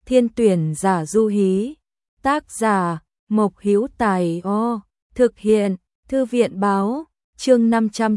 Thiên tuyển giả du hí. Tác giả Mộc Hữu Tài. Thực hiện Thư viện báo. Chương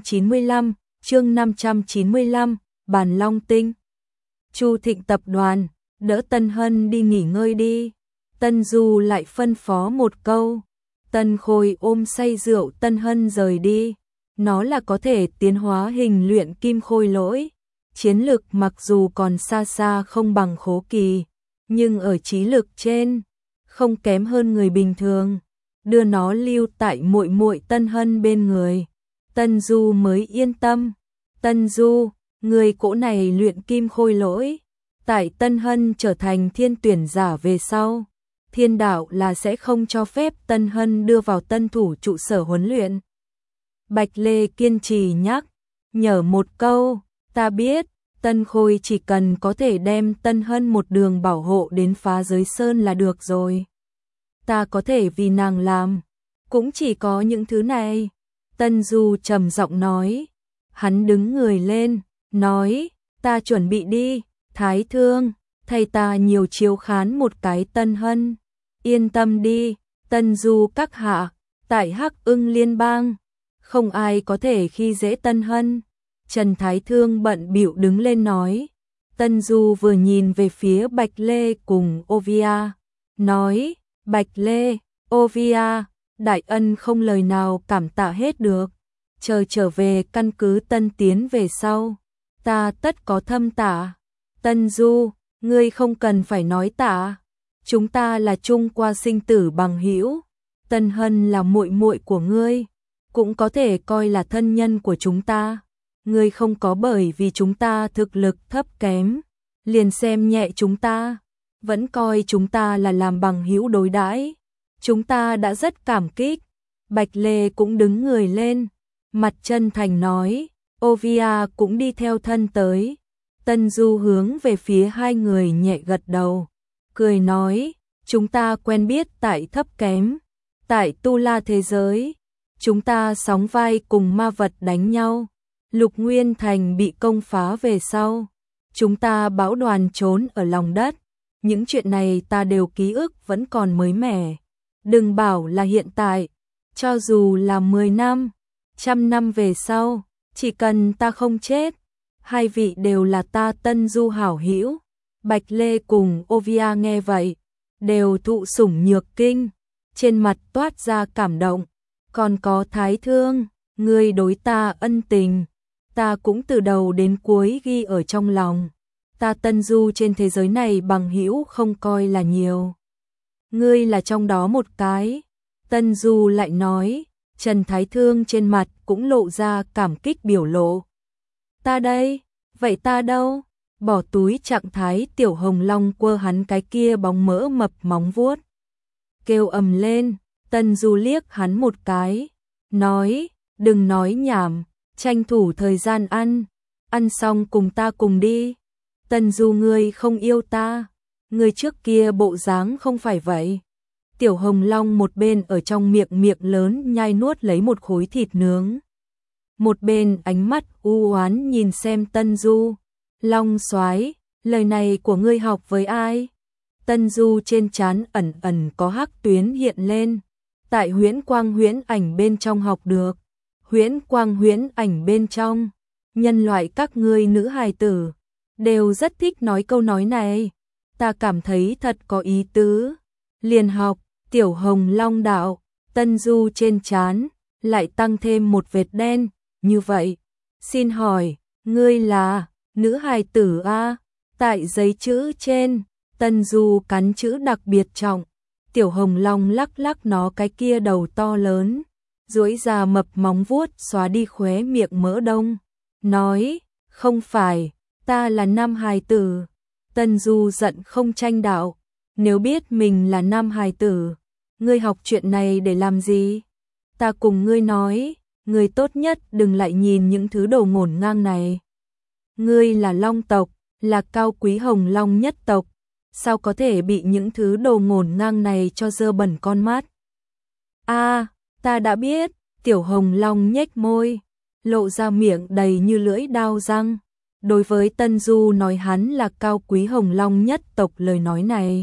595, Bàn Long Tinh. Chu Thịnh tập đoàn, đỡ Tân Hân đi nghỉ ngơi đi. Tân Du lại phân phó một câu. Tân Khôi ôm say rượu Tân Hân rời đi. Nó là có thể tiến hóa hình luyện kim khôi lỗi. Chiến lực mặc dù còn xa xa không bằng Khố Kỳ, nhưng ở trí lực trên, không kém hơn người bình thường. Đưa nó lưu tại muội muội Tân Hân bên người. Tân Du mới yên tâm. Tân Du, người cỗ này luyện kim khôi lỗi. Tại Tân Hân trở thành thiên tuyển giả về sau, thiên đạo là sẽ không cho phép Tân Hân đưa vào tân thủ trụ sở huấn luyện. Bạch Lê kiên trì nhắc nhở một câu. Ta biết, Tân Khôi chỉ cần có thể đem Tân Hân một đường bảo hộ đến phá giới sơn là được rồi. Ta có thể vì nàng làm, cũng chỉ có những thứ này. Tân Du trầm giọng nói. Hắn đứng người lên, nói, ta chuẩn bị đi, Thái Thương, thầy ta nhiều chiếu khán một cái Tân Hân. Yên tâm đi, Tân Du các hạ, tại Hắc Ưng Liên bang, không ai có thể khi dễ Tân Hân. Trần Thái Thương bận bịu đứng lên nói. Tân Du vừa nhìn về phía Bạch Lê cùng Ovia, nói, Bạch Lê, Ovia, đại ân không lời nào cảm tạ hết được. Chờ trở về căn cứ Tân Tiến về sau, ta tất có thâm tạ. Tân Du, ngươi không cần phải nói tạ. Chúng ta là chung qua sinh tử bằng hữu. Tân Hân là muội muội của ngươi, cũng có thể coi là thân nhân của chúng ta. Ngươi không có bởi vì chúng ta thực lực thấp kém, liền xem nhẹ chúng ta, vẫn coi chúng ta là làm bằng hữu đối đãi. Chúng ta đã rất cảm kích. Bạch Lê cũng đứng người lên, mặt chân thành nói. Ovia cũng đi theo thân tới. Tân Du hướng về phía hai người nhẹ gật đầu, cười nói, chúng ta quen biết tại thấp kém, tại Tu La thế giới, chúng ta sóng vai cùng ma vật đánh nhau. Lục Nguyên Thành bị công phá về sau, chúng ta bão đoàn trốn ở lòng đất. Những chuyện này ta đều ký ức vẫn còn mới mẻ. Đừng bảo là hiện tại, cho dù là 10 năm, 100 năm về sau, chỉ cần ta không chết, hai vị đều là ta Tân Du hảo hữu. Bạch Lê cùng Ovia nghe vậy, đều thụ sủng nhược kinh, trên mặt toát ra cảm động. Còn có Thái Thương, ngươi đối ta ân tình, ta cũng từ đầu đến cuối ghi ở trong lòng. Ta Tân Du trên thế giới này bằng hữu không coi là nhiều, ngươi là trong đó một cái. Tân Du lại nói. Trần Thái Thương trên mặt cũng lộ ra cảm kích biểu lộ. Ta đây, vậy ta đâu? Bỏ túi trạng thái Tiểu Hồng Long quơ hắn cái kia bóng mỡ mập móng vuốt, kêu ầm lên. Tân Du liếc hắn một cái, nói, đừng nói nhảm, tranh thủ thời gian ăn xong cùng ta cùng đi. Tân Du, ngươi không yêu ta, ngươi trước kia bộ dáng không phải vậy. Tiểu Hồng Long một bên ở trong miệng lớn nhai nuốt lấy một khối thịt nướng, một bên ánh mắt u oán nhìn xem Tân Du. Long soái, lời này của ngươi học với ai? Tân Du trên trán ẩn ẩn có hắc tuyến hiện lên. Tại Huyễn Quang Huyễn Ảnh bên trong học được. Huyễn Quang Huyễn Ảnh bên trong, nhân loại các ngươi nữ hài tử đều rất thích nói câu nói này. Ta cảm thấy thật có ý tứ, liền học. Tiểu Hồng Long đạo. Tân Du trên trán lại tăng thêm một vệt đen. Như vậy, xin hỏi, ngươi là nữ hài tử a? Tại giấy chữ trên, Tân Du cắn chữ đặc biệt trọng. Tiểu Hồng Long lắc lắc nó cái kia đầu to lớn, duỗi ra mập móng vuốt xóa đi khóe miệng mỡ đông, nói, không phải, ta là nam hài tử. Tân Du giận không tranh đạo, nếu biết mình là nam hài tử, ngươi học chuyện này để làm gì? Ta cùng ngươi nói, ngươi tốt nhất đừng lại nhìn những thứ đồ ngổn ngang này. Ngươi là Long tộc, là cao quý Hồng Long nhất tộc, sao có thể bị những thứ đồ ngổn ngang này cho dơ bẩn con mắt? Ta đã biết. Tiểu Hồng Long nhếch môi, lộ ra miệng đầy như lưỡi dao răng, Đối với Tân Du nói hắn là cao quý Hồng Long nhất tộc lời nói này,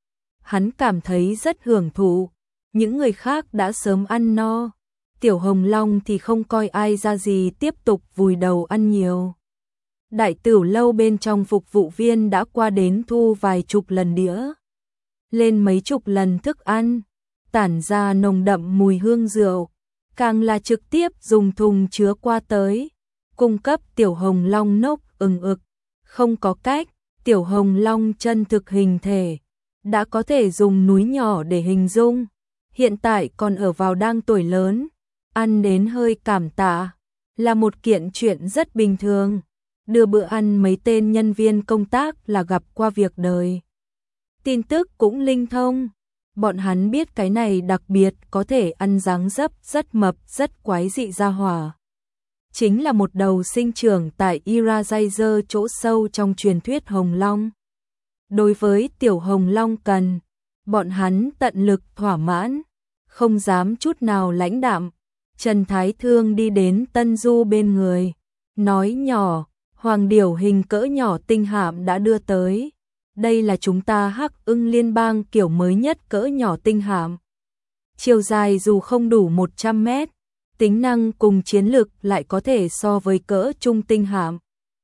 hắn cảm thấy rất hưởng thụ. Những người khác đã sớm ăn no, Tiểu Hồng Long thì không coi ai ra gì, tiếp tục vùi đầu ăn nhiều. Đại Tửu lâu bên trong phục vụ viên đã qua đến thu vài chục lần đĩa, lên mấy chục lần thức ăn, tản ra nồng đậm mùi hương rượu, càng là trực tiếp dùng thùng chứa qua tới, cung cấp Tiểu Hồng Long nốc ừng ực. Không có cách, Tiểu Hồng Long chân thực hình thể đã có thể dùng núi nhỏ để hình dung, hiện tại còn ở vào đang tuổi lớn, ăn đến hơi cảm tạ là một kiện chuyện rất bình thường. Đưa bữa ăn mấy tên nhân viên công tác là gặp qua việc đời, tin tức cũng linh thông. Bọn hắn biết cái này đặc biệt có thể ăn dáng dấp rất mập rất quái dị ra hỏa, chính là một đầu sinh trưởng tại Irajazer chỗ sâu trong truyền thuyết Hồng Long. Đối với Tiểu Hồng Long cần, bọn hắn tận lực thỏa mãn, không dám chút nào lãnh đạm. Trần Thái Thương đi đến Tân Du bên người, nói nhỏ, hoàng điểu hình cỡ nhỏ tinh hạm đã đưa tới. Đây là chúng ta Hắc Ưng Liên bang kiểu mới nhất cỡ nhỏ tinh hạm. Chiều dài dù không đủ 100 mét, tính năng cùng chiến lực lại có thể so với cỡ trung tinh hạm.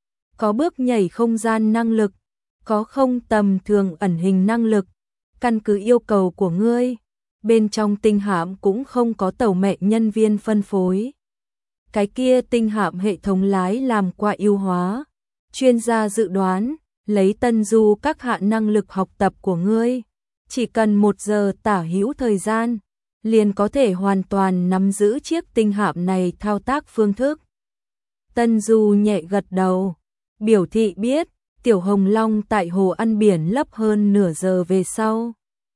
Có bước nhảy không gian năng lực, có không tầm thường ẩn hình năng lực, căn cứ yêu cầu của ngươi. Bên trong tinh hạm cũng không có tàu mẹ nhân viên phân phối. Cái kia tinh hạm hệ thống lái làm qua ưu hóa. Chuyên gia dự đoán, lấy Tân Du các hạ năng lực học tập của ngươi, chỉ cần 1 giờ tả hữu thời gian, liền có thể hoàn toàn nắm giữ chiếc tinh hạm này thao tác phương thức. Tân Du nhẹ gật đầu, biểu thị biết. Tiểu Hồng Long tại hồ ăn biển lấp hơn nửa giờ về sau,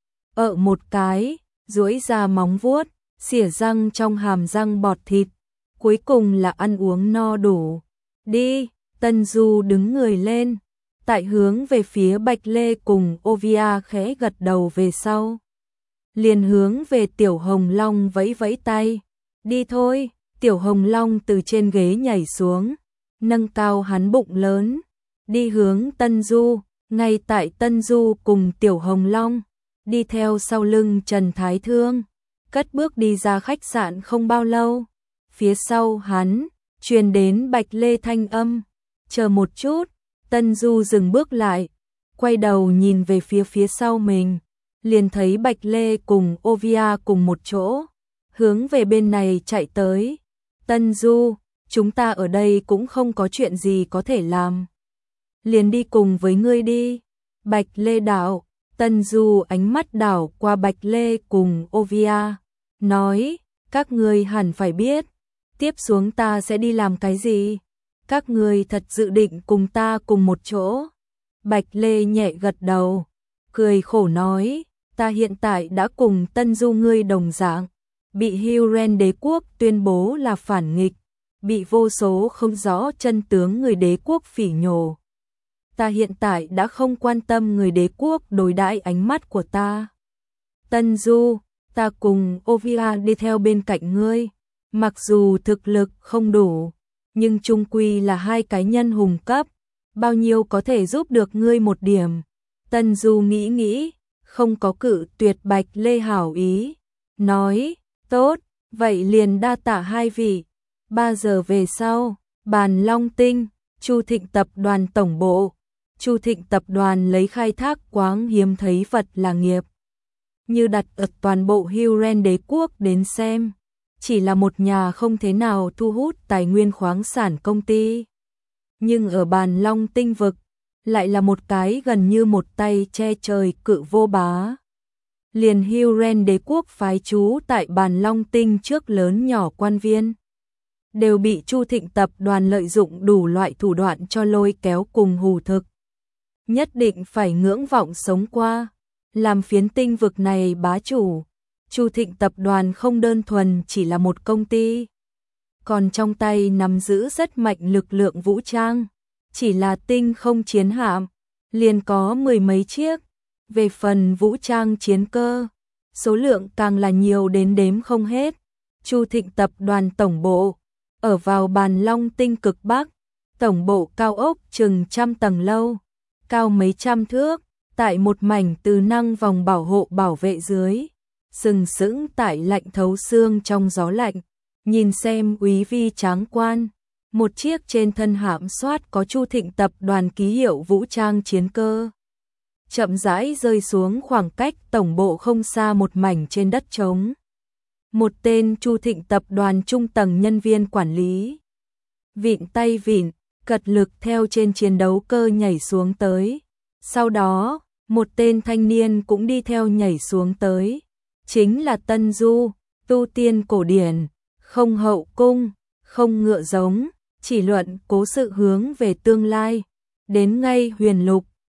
một cái, duỗi ra móng vuốt, xỉa răng trong hàm răng bọt thịt, cuối cùng là ăn uống no đủ. Đi, Tân Du đứng người lên, tại hướng về phía Bạch Lê cùng Ovia khẽ gật đầu về sau, liền hướng về Tiểu Hồng Long vẫy vẫy tay. Đi thôi. Tiểu Hồng Long từ trên ghế nhảy xuống, nâng cao hắn bụng lớn, đi hướng Tân Du. Ngay tại Tân Du cùng Tiểu Hồng Long đi theo sau lưng Trần Thái Thương, cất bước đi ra khách sạn không bao lâu, phía sau hắn truyền đến Bạch Lê thanh âm, chờ một chút. Tân Du dừng bước lại, quay đầu nhìn về phía sau mình, liền thấy Bạch Lê cùng Ovia cùng một chỗ, hướng về bên này chạy tới. Tân Du, chúng ta ở đây cũng không có chuyện gì có thể làm, liền đi cùng với ngươi đi. Bạch Lê đảo. Tân Du ánh mắt đảo qua Bạch Lê cùng Ovia, nói, các ngươi hẳn phải biết, tiếp xuống ta sẽ đi làm cái gì. Các ngươi thật dự định cùng ta cùng một chỗ? Bạch Lê nhẹ gật đầu, cười khổ nói, ta hiện tại đã cùng Tân Du ngươi đồng dạng, bị Huren đế quốc tuyên bố là phản nghịch, bị vô số không rõ chân tướng người đế quốc phỉ nhổ. Ta hiện tại đã không quan tâm người đế quốc đối đãi ánh mắt của ta. Tân Du, ta cùng Ovia đi theo bên cạnh ngươi, mặc dù thực lực không đủ, nhưng chung quy là hai cá nhân hùng cấp, bao nhiêu có thể giúp được ngươi một điểm. Tân Du nghĩ, không có cự tuyệt Bạch Lê hảo ý, nói, tốt, vậy liền đa tạ hai vị. 3 giờ về sau, Bàn Long Tinh, Chu Thịnh tập đoàn tổng bộ. Chu Thịnh tập đoàn lấy khai thác quáng hiếm thấy vật là nghiệp, như đặt ở toàn bộ Huren đế quốc đến xem, chỉ là một nhà không thế nào thu hút tài nguyên khoáng sản công ty. Nhưng ở Bàn Long Tinh vực, lại là một cái gần như một tay che trời cự vô bá. Liền Huren đế quốc phái trú tại Bàn Long Tinh trước lớn nhỏ quan viên, đều bị Chu Thịnh tập đoàn lợi dụng đủ loại thủ đoạn cho lôi kéo cùng hù thực. Nhất định phải ngưỡng vọng sống qua, làm phiến tinh vực này bá chủ. Chu Thịnh tập đoàn không đơn thuần chỉ là một công ty, còn trong tay nắm giữ rất mạnh lực lượng vũ trang, chỉ là tinh không chiến hạm, liền có 10 mấy chiếc. Về phần vũ trang chiến cơ, số lượng càng là nhiều đến đếm không hết. Chu Thịnh tập đoàn tổng bộ ở vào Bàn Long Tinh cực Bắc, tổng bộ cao ốc chừng trăm tầng lâu, cao mấy trăm thước, tại một mảnh từ năng vòng bảo hộ bảo vệ dưới, sừng sững tại lạnh thấu xương trong gió lạnh, nhìn xem úy vi tráng quan. Một chiếc trên thân hạm soát có Chu Thịnh tập đoàn ký hiệu vũ trang chiến cơ, chậm rãi rơi xuống khoảng cách tổng bộ không xa một mảnh trên đất trống. Một tên Chu Thịnh tập đoàn trung tầng nhân viên quản lý, vịn tay vịn, cật lực theo trên chiến đấu cơ nhảy xuống tới. Sau đó, một tên thanh niên cũng đi theo nhảy xuống tới. Chính là Tân Du, tu tiên cổ điển, không hậu cung, không ngựa giống, chỉ luận cố sự hướng về tương lai. Đến ngay huyền lục,